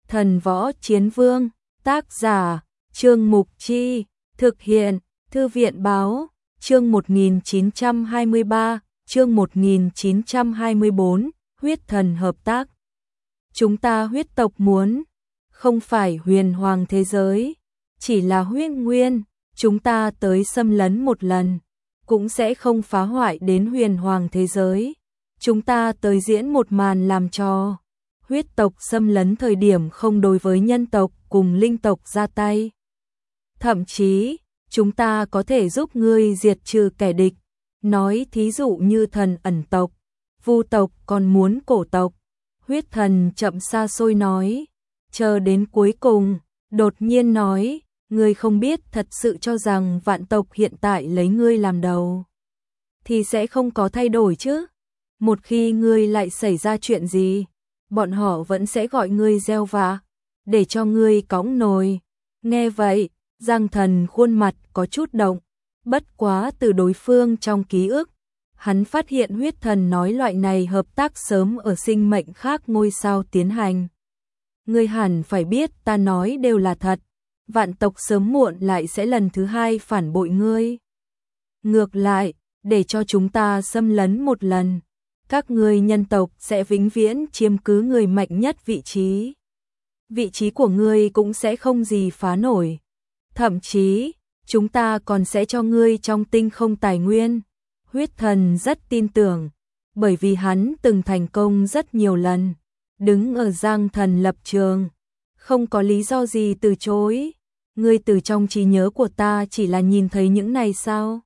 Thần Võ Chiến Vương, tác giả, Trương Mục Chi, thực hiện, Thư viện Báo, chương 1923, chương 1924, huyết thần hợp tác. Chúng ta huyết tộc muốn, không phải huyền hoàng thế giới, chỉ là huyết nguyên, chúng ta tới xâm lấn một lần, cũng sẽ không phá hoại đến huyền hoàng thế giới. Chúng ta tới diễn một màn làm trò. Huyết tộc xâm lấn thời điểm không đối với nhân tộc cùng linh tộc ra tay. Thậm chí, chúng ta có thể giúp ngươi diệt trừ kẻ địch. Nói thí dụ như thần ẩn tộc, vu tộc còn muốn cổ tộc. Huyết thần chậm xa xôi nói. Chờ đến cuối cùng, đột nhiên nói, ngươi không biết thật sự cho rằng vạn tộc hiện tại lấy ngươi làm đầu. Thì sẽ không có thay đổi chứ. Một khi ngươi lại xảy ra chuyện gì, bọn họ vẫn sẽ gọi ngươi gieo vạ, để cho ngươi cõng nồi. Nghe vậy, Giang Thần khuôn mặt có chút động, bất quá từ đối phương trong ký ức, hắn phát hiện huyết thần nói loại này hợp tác sớm ở sinh mệnh khác ngôi sao tiến hành. Ngươi hẳn phải biết ta nói đều là thật, vạn tộc sớm muộn lại sẽ lần thứ hai phản bội ngươi. Ngược lại, để cho chúng ta xâm lấn một lần, các ngươi nhân tộc sẽ vĩnh viễn chiếm cứ người mạnh nhất vị trí. Vị trí của ngươi cũng sẽ không gì phá nổi. Thậm chí, chúng ta còn sẽ cho ngươi trong tinh không tài nguyên. Huyết thần rất tin tưởng, bởi vì hắn từng thành công rất nhiều lần, đứng ở Giang Thần lập trường, không có lý do gì từ chối. Ngươi từ trong trí nhớ của ta chỉ là nhìn thấy những này sao?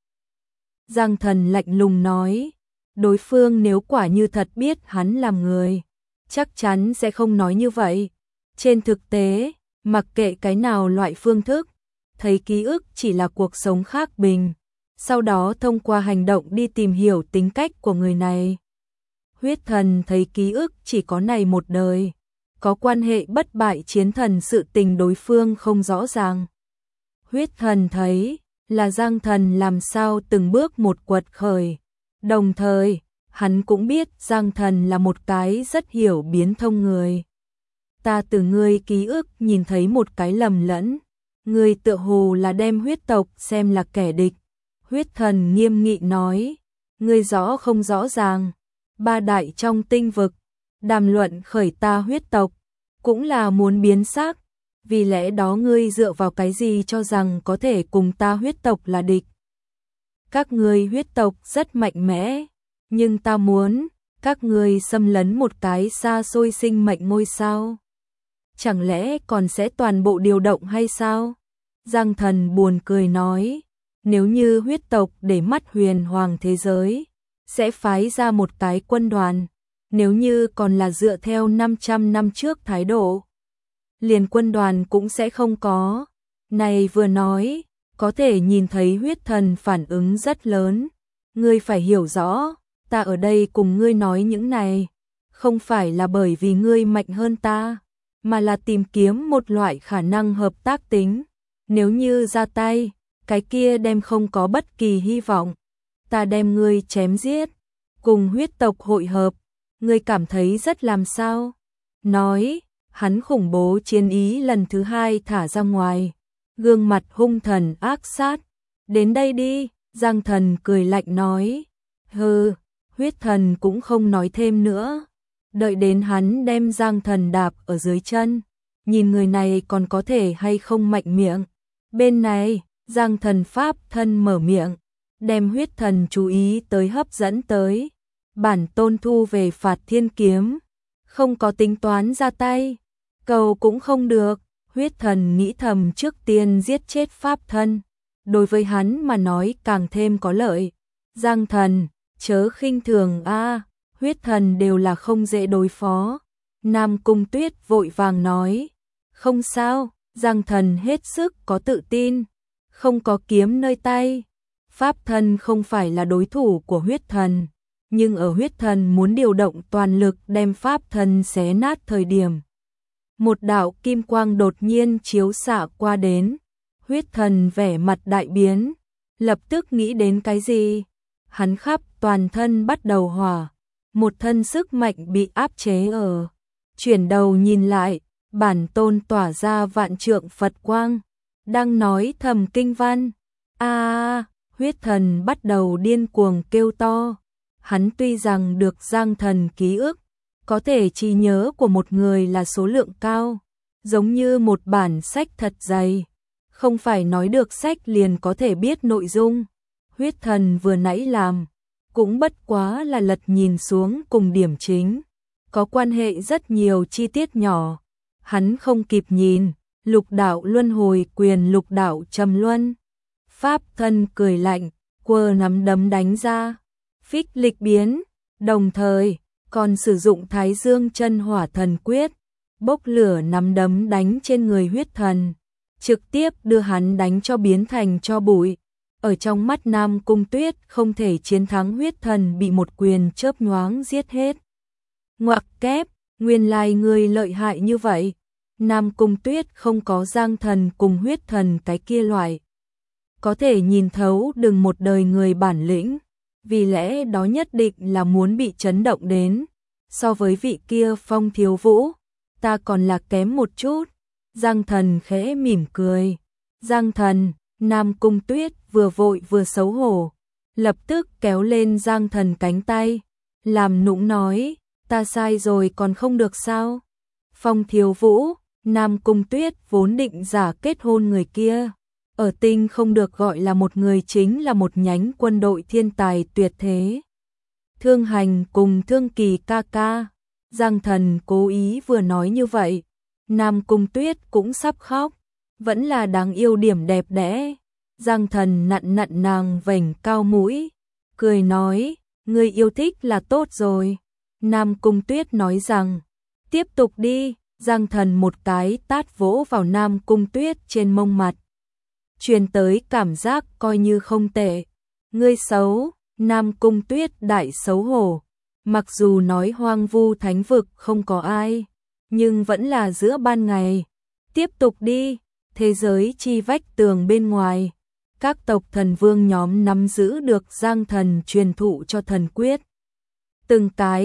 Giang Thần lạnh lùng nói, đối phương nếu quả như thật biết hắn làm người, chắc chắn sẽ không nói như vậy. Trên thực tế, mặc kệ cái nào loại phương thức, thấy ký ức chỉ là cuộc sống khác bình, sau đó thông qua hành động đi tìm hiểu tính cách của người này. Huyết thần thấy ký ức chỉ có này một đời, có quan hệ bất bại chiến thần sự tình đối phương không rõ ràng. Huyết thần thấy là Giang Thần làm sao từng bước một quật khởi, đồng thời hắn cũng biết Giang Thần là một cái rất hiểu biến thông người. Ta từ ngươi ký ức nhìn thấy một cái lầm lẫn, ngươi tựa hồ là đem huyết tộc xem là kẻ địch. Huyết thần nghiêm nghị nói, ngươi rõ không rõ ràng, ba đại trong tinh vực, đàm luận khởi ta huyết tộc, cũng là muốn biến xác, vì lẽ đó ngươi dựa vào cái gì cho rằng có thể cùng ta huyết tộc là địch. Các ngươi huyết tộc rất mạnh mẽ, nhưng ta muốn, các ngươi xâm lấn một cái xa xôi sinh mệnh ngôi sao. Chẳng lẽ còn sẽ toàn bộ điều động hay sao? Giang Thần buồn cười nói, nếu như huyết tộc để mắt huyền hoàng thế giới, sẽ phái ra một cái quân đoàn, nếu như còn là dựa theo 500 năm trước thái độ, liền quân đoàn cũng sẽ không có. Này vừa nói, có thể nhìn thấy huyết thần phản ứng rất lớn. Ngươi phải hiểu rõ, ta ở đây cùng ngươi nói những này, không phải là bởi vì ngươi mạnh hơn ta, mà là tìm kiếm một loại khả năng hợp tác tính. Nếu như ra tay, cái kia đem không có bất kỳ hy vọng. Ta đem ngươi chém giết, cùng huyết tộc hội hợp, ngươi cảm thấy rất làm sao? Nói, hắn khủng bố chiến ý lần thứ hai thả ra ngoài, gương mặt hung thần ác sát. Đến đây đi, Giang Thần cười lạnh nói. Hừ, huyết thần cũng không nói thêm nữa. Đợi đến hắn đem Giang Thần đạp ở dưới chân, nhìn người này còn có thể hay không mạnh miệng. Bên này, Giang Thần pháp thân mở miệng, đem huyết thần chú ý tới hấp dẫn tới. Bản tôn thu về phạt thiên kiếm, không có tính toán ra tay, cầu cũng không được. Huyết thần nghĩ thầm trước tiên giết chết pháp thân, đối với hắn mà nói càng thêm có lợi. Giang Thần, chớ khinh thường a, huyết thần đều là không dễ đối phó. Nam Cung Tuyết vội vàng nói, không sao. Giang Thần hết sức có tự tin, không có kiếm nơi tay, pháp thân không phải là đối thủ của huyết thần, nhưng ở huyết thần muốn điều động toàn lực đem pháp thân xé nát thời điểm, một đạo kim quang đột nhiên chiếu xạ qua đến. Huyết thần vẻ mặt đại biến, lập tức nghĩ đến cái gì, hắn khắp toàn thân bắt đầu hỏa, một thân sức mạnh bị áp chế ở. Chuyển đầu nhìn lại, bản tôn tỏa ra vạn trượng Phật quang, đang nói thầm kinh văn. Huyết thần bắt đầu điên cuồng kêu to. Hắn tuy rằng được Giang Thần ký ức, có thể trí nhớ của một người là số lượng cao, giống như một bản sách thật dày, không phải nói được sách liền có thể biết nội dung. Huyết thần vừa nãy làm, cũng bất quá là lật nhìn xuống cùng điểm chính, có quan hệ rất nhiều chi tiết nhỏ. Hắn không kịp nhìn, lục đạo luân hồi quyền lục đạo trầm luân. Pháp thân cười lạnh, quơ nắm đấm đánh ra, phích lịch biến, đồng thời còn sử dụng Thái Dương chân hỏa thần quyết, bốc lửa nắm đấm đánh trên người huyết thần, trực tiếp đưa hắn đánh cho biến thành tro bụi. Ở trong mắt Nam Cung Tuyết không thể chiến thắng huyết thần bị một quyền chớp nhoáng giết hết. Ngoặc kép, nguyên lai người lợi hại như vậy. Nam Cung Tuyết không có Giang Thần cùng huyết thần cái kia loại, có thể nhìn thấu đừng một đời người bản lĩnh, vì lẽ đó nhất định là muốn bị chấn động đến. So với vị kia Phong Thiếu Vũ, ta còn là kém một chút. Giang Thần khẽ mỉm cười. Giang Thần, Nam Cung Tuyết vừa vội vừa xấu hổ, lập tức kéo lên Giang Thần cánh tay, làm nũng nói, ta sai rồi còn không được sao? Phong Thiếu Vũ, Nam Cung Tuyết vốn định giả kết hôn người kia, ở tinh không được gọi là một người chính là một nhánh quân đội thiên tài tuyệt thế. Thương Hành cùng Thương Kỳ ca ca. Giang Thần cố ý vừa nói như vậy, Nam Cung Tuyết cũng sắp khóc, vẫn là đáng yêu điểm đẹp đẽ. Giang Thần nặn nặn nàng vành cao mũi, cười nói, người yêu thích là tốt rồi. Nam Cung Tuyết nói rằng, tiếp tục đi. Giang Thần một cái tát vỗ vào Nam Cung Tuyết trên mông mặt, truyền tới cảm giác coi như không tệ. Ngươi xấu. Nam Cung Tuyết đại xấu hổ, mặc dù nói hoang vu thánh vực không có ai, nhưng vẫn là giữa ban ngày. Tiếp tục đi. Thế giới chi vách tường bên ngoài, các tộc thần vương nhóm nắm giữ được Giang Thần truyền thụ cho thần quyết, từng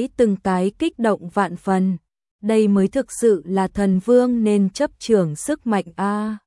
cái kích động vạn phần. Đây mới thực sự là thần vương nên chấp trưởng sức mạnh a.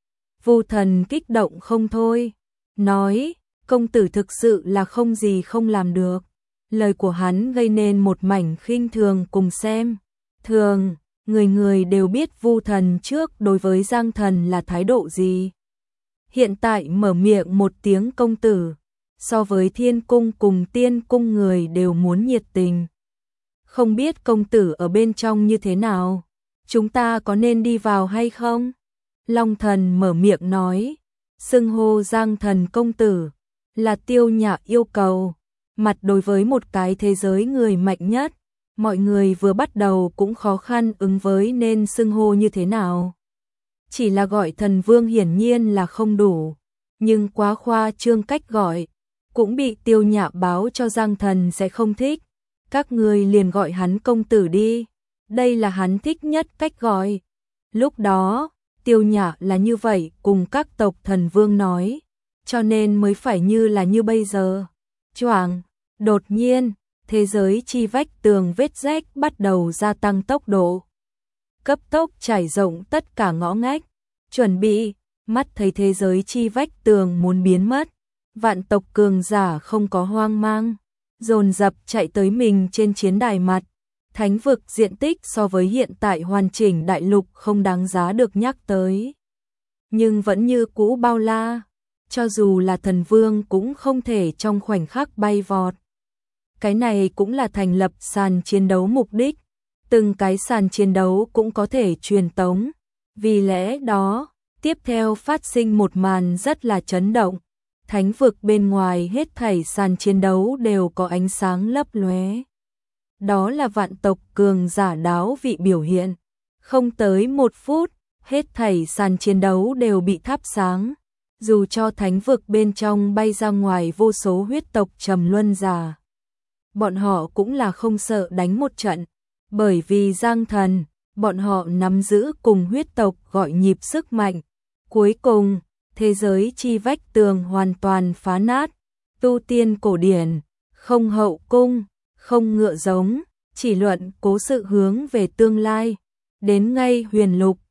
Vu Thần kích động không thôi, nói, công tử thực sự là không gì không làm được. Lời của hắn gây nên một mảnh khinh thường cùng xem thường, người người đều biết Vu Thần trước đối với Giang Thần là thái độ gì. Hiện tại mở miệng một tiếng công tử, so với Thiên Cung cùng Tiên Cung người đều muốn nhiệt tình. Không biết công tử ở bên trong như thế nào, chúng ta có nên đi vào hay không? Long Thần mở miệng nói, xưng hô Giang Thần công tử là Tiêu Nhã yêu cầu. Mặt đối với một cái thế giới người mạnh nhất, mọi người vừa bắt đầu cũng khó khăn ứng với nên xưng hô như thế nào. Chỉ là gọi thần vương hiển nhiên là không đủ, nhưng quá khoa trương cách gọi, cũng bị Tiêu Nhã báo cho Giang Thần sẽ không thích. Các người liền gọi hắn công tử đi, đây là hắn thích nhất cách gọi. Lúc đó, Tiêu Nhã là như vậy cùng các tộc thần vương nói, cho nên mới phải như là như bây giờ. Choảng, đột nhiên, thế giới chi vách tường vết rách bắt đầu gia tăng tốc độ, cấp tốc trải rộng tất cả ngõ ngách. Chuẩn bị, mắt thấy thế giới chi vách tường muốn biến mất, vạn tộc cường giả không có hoang mang, dồn dập chạy tới mình trên chiến đài mặt. Thánh vực diện tích so với hiện tại hoàn chỉnh đại lục không đáng giá được nhắc tới, nhưng vẫn như cũ bao la, cho dù là thần vương cũng không thể trong khoảnh khắc bay vọt. Cái này cũng là thành lập sàn chiến đấu mục đích, từng cái sàn chiến đấu cũng có thể truyền tống. Vì lẽ đó, tiếp theo phát sinh một màn rất là chấn động. Thánh vực bên ngoài hết thảy sàn chiến đấu đều có ánh sáng lấp lóe. Đó là vạn tộc cường giả đáo vị biểu hiện. Không tới 1 phút, hết thảy sàn chiến đấu đều bị thắp sáng. Dù cho thánh vực bên trong bay ra ngoài vô số huyết tộc trầm luân giả, bọn họ cũng là không sợ đánh một trận, bởi vì Giang Thần, bọn họ nắm giữ cùng huyết tộc gọi nhịp sức mạnh. Cuối cùng, thế giới chi vách tường hoàn toàn phá nát, tu tiên cổ điển, không hậu cung, không ngựa giống, chỉ luận cố sự hướng về tương lai. đến ngay huyền lục,